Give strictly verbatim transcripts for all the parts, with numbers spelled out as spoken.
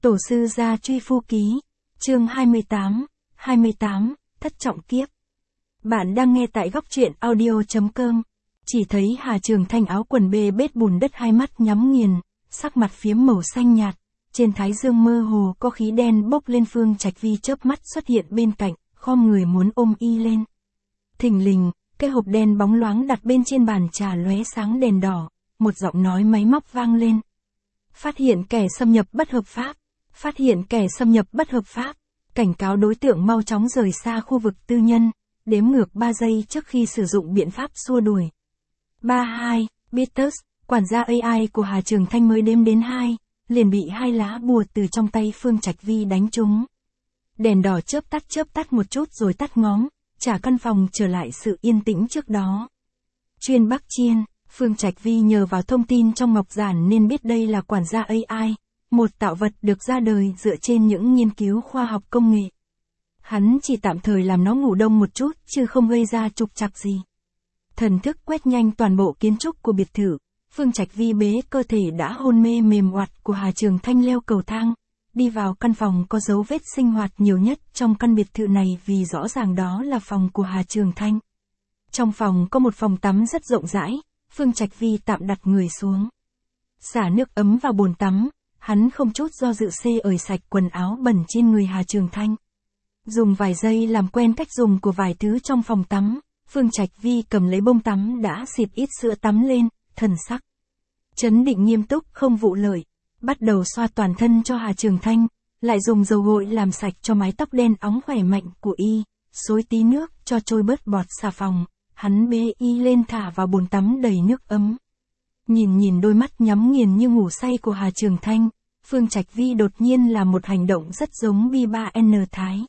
Tổ sư gia truy phu ký, chương hai mươi tám, hai mươi tám, thất trọng kiếp. Bạn đang nghe tại góc truyện audio.com. Chỉ thấy Hà Trường Thanh áo quần bê bết bùn đất, hai mắt nhắm nghiền, sắc mặt phiếm màu xanh nhạt, trên thái dương mơ hồ có khí đen bốc lên. Phương Trạch Vi chớp mắt xuất hiện bên cạnh, khom người muốn ôm y lên. Thình lình, cái hộp đen bóng loáng đặt bên trên bàn trà lóe sáng đèn đỏ, một giọng nói máy móc vang lên. Phát hiện kẻ xâm nhập bất hợp pháp. Phát hiện kẻ xâm nhập bất hợp pháp. Cảnh cáo đối tượng mau chóng rời xa khu vực tư nhân. Đếm ngược ba giây trước khi sử dụng biện pháp xua đuổi. ba hai, Beatles, quản gia a i của Hà Trường Thanh mới đếm đến hai, liền bị hai lá bùa từ trong tay Phương Trạch Vi đánh trúng. Đèn đỏ chớp tắt chớp tắt một chút rồi tắt ngóm, trả căn phòng trở lại sự yên tĩnh trước đó. Chuyên Bắc Chiên, Phương Trạch Vi nhờ vào thông tin trong ngọc giản nên biết đây là quản gia a i, một tạo vật được ra đời dựa trên những nghiên cứu khoa học công nghệ. Hắn chỉ tạm thời làm nó ngủ đông một chút chứ không gây ra trục trặc gì. Thần thức quét nhanh toàn bộ kiến trúc của biệt thự, Phương Trạch Vi bế cơ thể đã hôn mê mềm oặt của Hà Trường Thanh leo cầu thang, đi vào căn phòng có dấu vết sinh hoạt nhiều nhất trong căn biệt thự này, vì rõ ràng đó là phòng của Hà Trường Thanh. Trong phòng có một phòng tắm rất rộng rãi, Phương Trạch Vi tạm đặt người xuống. Xả nước ấm vào bồn tắm, hắn không chút do dự xê ởi sạch quần áo bẩn trên người Hà Trường Thanh. Dùng vài giây làm quen cách dùng của vài thứ trong phòng tắm, Phương Trạch Vi cầm lấy bông tắm đã xịt ít sữa tắm lên, thần sắc trấn định nghiêm túc không vụ lợi, bắt đầu xoa toàn thân cho Hà Trường Thanh, lại dùng dầu gội làm sạch cho mái tóc đen óng khỏe mạnh của y, xối tí nước cho trôi bớt bọt xà phòng, hắn bê y lên thả vào bồn tắm đầy nước ấm. Nhìn nhìn đôi mắt nhắm nghiền như ngủ say của Hà Trường Thanh, Phương Trạch Vi đột nhiên làm một hành động rất giống B ba N Thái.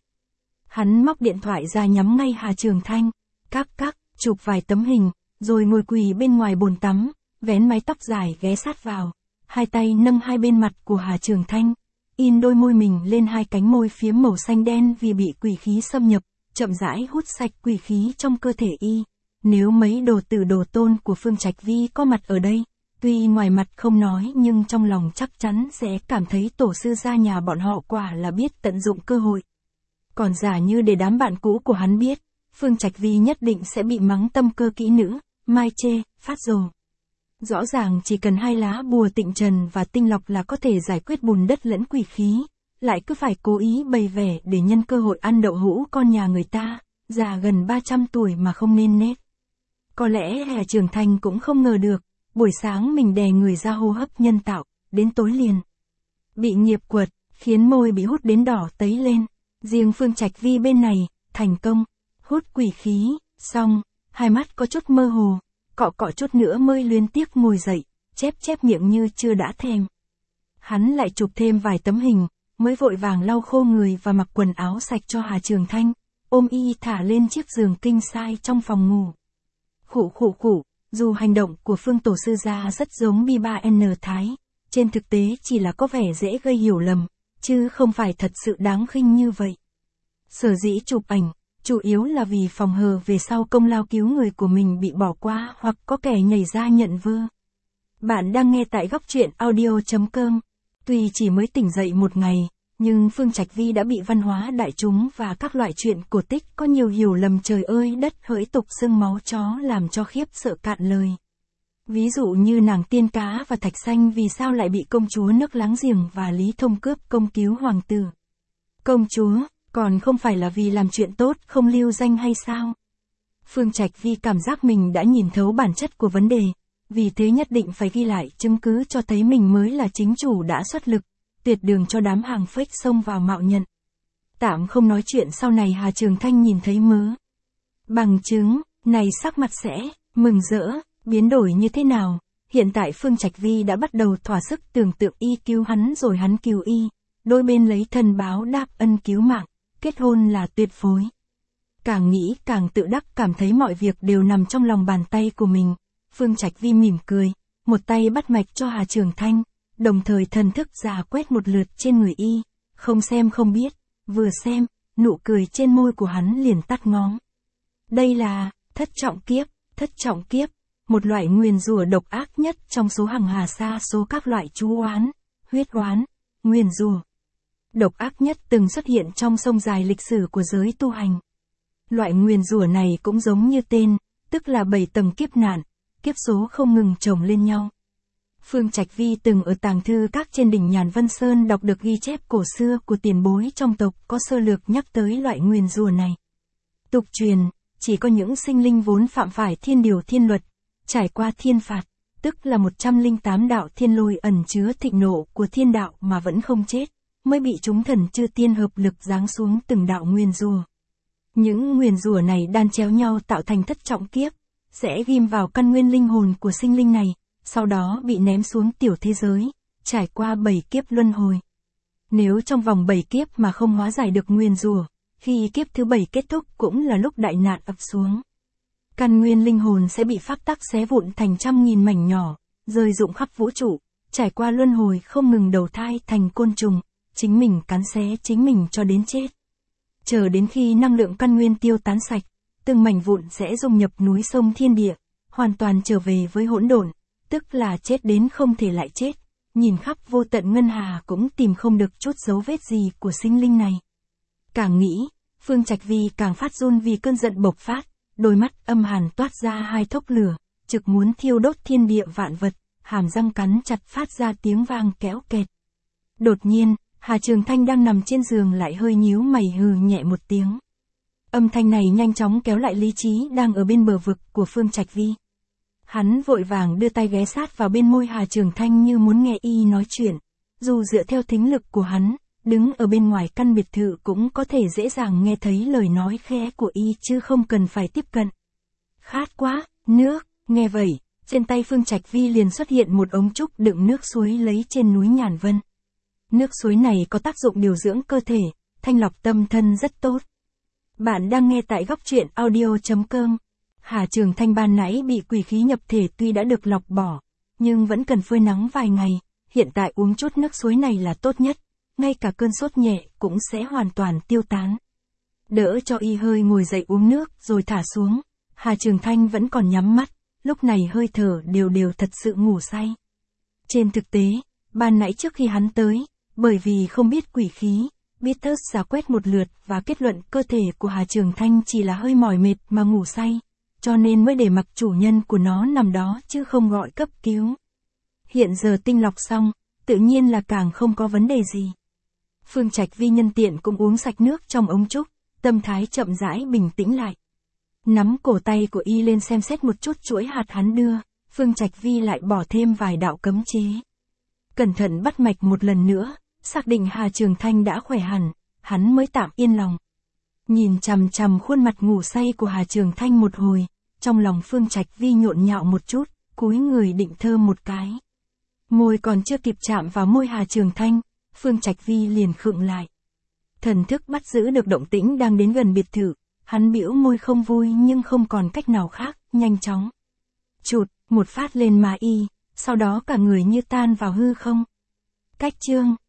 Hắn móc điện thoại ra nhắm ngay Hà Trường Thanh, các các, chụp vài tấm hình, rồi ngồi quỳ bên ngoài bồn tắm, vén mái tóc dài ghé sát vào, hai tay nâng hai bên mặt của Hà Trường Thanh, in đôi môi mình lên hai cánh môi phiếm màu xanh đen vì bị quỷ khí xâm nhập, chậm rãi hút sạch quỷ khí trong cơ thể y. Nếu mấy đồ tử đồ tôn của Phương Trạch Vi có mặt ở đây, tuy ngoài mặt không nói nhưng trong lòng chắc chắn sẽ cảm thấy tổ sư gia nhà bọn họ quả là biết tận dụng cơ hội. Còn giả như để đám bạn cũ của hắn biết, Phương Trạch Vi nhất định sẽ bị mắng tâm cơ kỹ nữ, mai chê, phát rồ. Rõ ràng chỉ cần hai lá bùa tịnh trần và tinh lọc là có thể giải quyết bùn đất lẫn quỷ khí, lại cứ phải cố ý bày vẻ để nhân cơ hội ăn đậu hũ con nhà người ta, già gần ba trăm tuổi mà không nên nết. Có lẽ Hà Trường Thanh cũng không ngờ được, buổi sáng mình đè người ra hô hấp nhân tạo, đến tối liền bị nghiệp quật, khiến môi bị hút đến đỏ tấy lên. Riêng Phương Trạch Vi bên này, thành công, hút quỷ khí, xong, hai mắt có chút mơ hồ, cọ cọ chút nữa mới luyến tiếc ngồi dậy, chép chép miệng như chưa đã thèm. Hắn lại chụp thêm vài tấm hình, mới vội vàng lau khô người và mặc quần áo sạch cho Hà Trường Thanh, ôm y thả lên chiếc giường king size trong phòng ngủ. Khủ khủ khủ, dù hành động của Phương tổ sư gia rất giống B ba N Thái, trên thực tế chỉ là có vẻ dễ gây hiểu lầm, chứ không phải thật sự đáng khinh như vậy. Sở dĩ chụp ảnh, chủ yếu là vì phòng hờ về sau công lao cứu người của mình bị bỏ qua hoặc có kẻ nhảy ra nhận vơ. Bạn đang nghe tại góc truyện audio.com. Tuy chỉ mới tỉnh dậy một ngày, nhưng Phương Trạch Vi đã bị văn hóa đại chúng và các loại chuyện cổ tích có nhiều hiểu lầm trời ơi đất hỡi tục xưng máu chó làm cho khiếp sợ cạn lời. Ví dụ như nàng tiên cá và thạch xanh vì sao lại bị công chúa nước láng giềng và Lý Thông cướp công cứu hoàng tử. Công chúa, còn không phải là vì làm chuyện tốt không lưu danh hay sao? Phương Trạch Vi cảm giác mình đã nhìn thấu bản chất của vấn đề, vì thế nhất định phải ghi lại chứng cứ cho thấy mình mới là chính chủ đã xuất lực, tuyệt đường cho đám hàng fake xông vào mạo nhận. Tạm không nói chuyện sau này Hà Trường Thanh nhìn thấy mớ bằng chứng, này sắc mặt sẽ mừng rỡ, biến đổi như thế nào. Hiện tại Phương Trạch Vi đã bắt đầu thỏa sức tưởng tượng y cứu hắn rồi hắn cứu y, đôi bên lấy thần báo đáp ân cứu mạng, kết hôn là tuyệt phối. Càng nghĩ càng tự đắc, cảm thấy mọi việc đều nằm trong lòng bàn tay của mình. Phương Trạch Vi mỉm cười, một tay bắt mạch cho Hà Trường Thanh, đồng thời thần thức dò quét một lượt trên người y, không xem không biết, vừa xem, nụ cười trên môi của hắn liền tắt ngóm. Đây là thất trọng kiếp, thất trọng kiếp, một loại nguyền rủa độc ác nhất trong số hàng hà sa số các loại chú oán, huyết oán, nguyền rủa. độc ác nhất từng xuất hiện trong sông dài lịch sử của giới tu hành. Loại nguyền rủa này cũng giống như tên, tức là bảy tầng kiếp nạn, kiếp số không ngừng chồng lên nhau. Phương Trạch Vi từng ở tàng thư các trên đỉnh Nhàn Vân Sơn đọc được ghi chép cổ xưa của tiền bối trong tộc có sơ lược nhắc tới loại nguyền rủa này. Tục truyền, chỉ có những sinh linh vốn phạm phải thiên điều thiên luật, trải qua thiên phạt, tức là một trăm lẻ tám đạo thiên lôi ẩn chứa thịnh nộ của thiên đạo mà vẫn không chết, mới bị chúng thần chư tiên hợp lực giáng xuống từng đạo nguyền rủa. Những nguyền rủa này đan chéo nhau tạo thành thất trọng kiếp, sẽ ghim vào căn nguyên linh hồn của sinh linh này, sau đó bị ném xuống tiểu thế giới, trải qua bảy kiếp luân hồi. Nếu trong vòng bảy kiếp mà không hóa giải được nguyền rủa, khi kiếp thứ bảy kết thúc cũng là lúc đại nạn ập xuống. Căn nguyên linh hồn sẽ bị pháp tắc xé vụn thành trăm nghìn mảnh nhỏ, rơi rụng khắp vũ trụ, trải qua luân hồi không ngừng đầu thai thành côn trùng, chính mình cắn xé chính mình cho đến chết. Chờ đến khi năng lượng căn nguyên tiêu tán sạch, từng mảnh vụn sẽ dung nhập núi sông thiên địa, hoàn toàn trở về với hỗn độn, tức là chết đến không thể lại chết, nhìn khắp vô tận ngân hà cũng tìm không được chút dấu vết gì của sinh linh này. Càng nghĩ, Phương Trạch Vi càng phát run vì cơn giận bộc phát, đôi mắt âm hàn toát ra hai thốc lửa, trực muốn thiêu đốt thiên địa vạn vật, hàm răng cắn chặt phát ra tiếng vang kéo kẹt. Đột nhiên, Hà Trường Thanh đang nằm trên giường lại hơi nhíu mày hừ nhẹ một tiếng. Âm thanh này nhanh chóng kéo lại lý trí đang ở bên bờ vực của Phương Trạch Vi. Hắn vội vàng đưa tay ghé sát vào bên môi Hà Trường Thanh như muốn nghe y nói chuyện. Dù dựa theo thính lực của hắn, đứng ở bên ngoài căn biệt thự cũng có thể dễ dàng nghe thấy lời nói khẽ của y chứ không cần phải tiếp cận. Khát quá, nước, nghe vậy, trên tay Phương Trạch Vi liền xuất hiện một ống trúc đựng nước suối lấy trên núi Nhàn Vân. Nước suối này có tác dụng điều dưỡng cơ thể, thanh lọc tâm thân rất tốt. Bạn đang nghe tại góc truyện audio chấm com. Hà Trường Thanh ban nãy bị quỷ khí nhập thể tuy đã được lọc bỏ, nhưng vẫn cần phơi nắng vài ngày, hiện tại uống chút nước suối này là tốt nhất, ngay cả cơn sốt nhẹ cũng sẽ hoàn toàn tiêu tán. Đỡ cho y hơi ngồi dậy uống nước rồi thả xuống, Hà Trường Thanh vẫn còn nhắm mắt, lúc này hơi thở đều đều thật sự ngủ say. Trên thực tế, ban nãy trước khi hắn tới, bởi vì không biết quỷ khí, Beatles giả quét một lượt và kết luận cơ thể của Hà Trường Thanh chỉ là hơi mỏi mệt mà ngủ say, cho nên mới để mặc chủ nhân của nó nằm đó chứ không gọi cấp cứu. Hiện giờ tinh lọc xong, tự nhiên là càng không có vấn đề gì. Phương Trạch Vi nhân tiện cũng uống sạch nước trong ống trúc, tâm thái chậm rãi bình tĩnh lại. Nắm cổ tay của y lên xem xét một chút chuỗi hạt hắn đưa, Phương Trạch Vi lại bỏ thêm vài đạo cấm chế. Cẩn thận bắt mạch một lần nữa, xác định Hà Trường Thanh đã khỏe hẳn, hắn mới tạm yên lòng. Nhìn chằm chằm khuôn mặt ngủ say của Hà Trường Thanh một hồi, trong lòng Phương Trạch Vi nhộn nhạo một chút, cúi người định thơm một cái. Môi còn chưa kịp chạm vào môi Hà Trường Thanh, Phương Trạch Vi liền khựng lại. Thần thức bắt giữ được động tĩnh đang đến gần biệt thự, hắn bĩu môi không vui nhưng không còn cách nào khác, nhanh chóng chụt một phát lên má y, sau đó cả người như tan vào hư không. Cách chương